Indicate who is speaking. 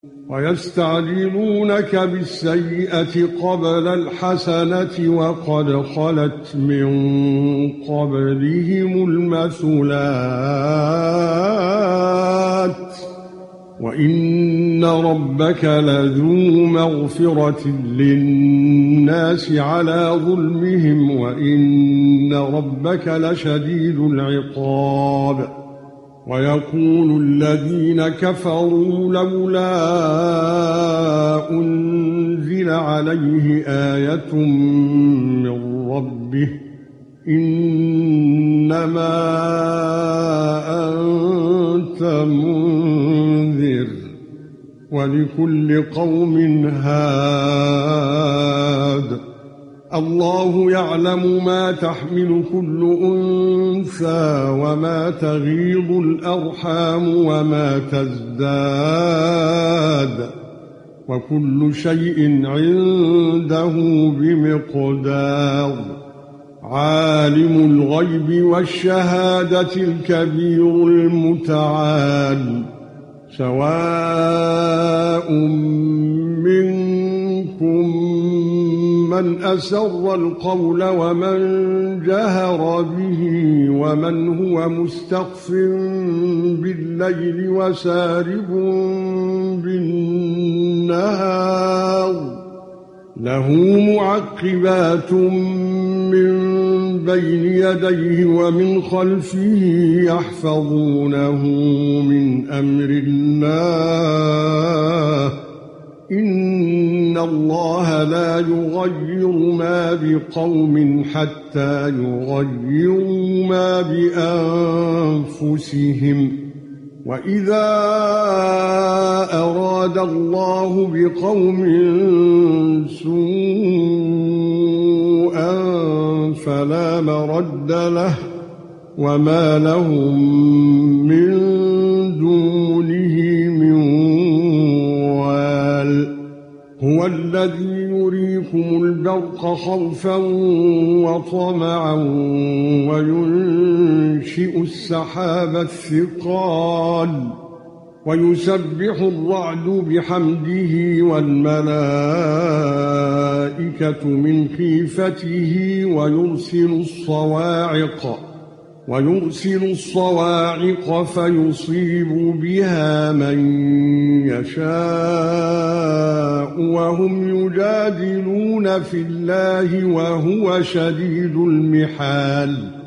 Speaker 1: ويستعجلونك بالسيئة قبل الحسنة وقد خلت من قبلهم المثلات وإن ربك لذو مغفرة للناس على ظلمهم وإن ربك لشديد العقاب. ويقول الذين كفروا لولا أنزل عليه آية من ربه إنما أنت منذر ولكل قوم هاد. الله يعلم ما تحمل كل أنثى وما تغيض الأرحام وما تزداد وكل شيء عنده بمقدار. عالم الغيب والشهادة الكبير المتعال. سواء منكم من أسر القول ومن جهر به ومن هو مستخف بالليل وسارب بالنهار. له معقبات من بين يديه ومن خلفه يحفظونه من أمر الله. إن الله لا يغير ما بقوم حتى يغيروا ما بأنفسهم. وإذا أراد الله بقوم سوءا فلا مرد له وما لهم من دونه من وال. هو الذي يريكم البرق خوفا وطمعا وينشئ السحاب الثقال ويسبح الرعد بحمده والملائكة من خيفته ويرسل الصواعق فيصيب بها من يشاء وهم يجادلون في الله وهو شديد المحال.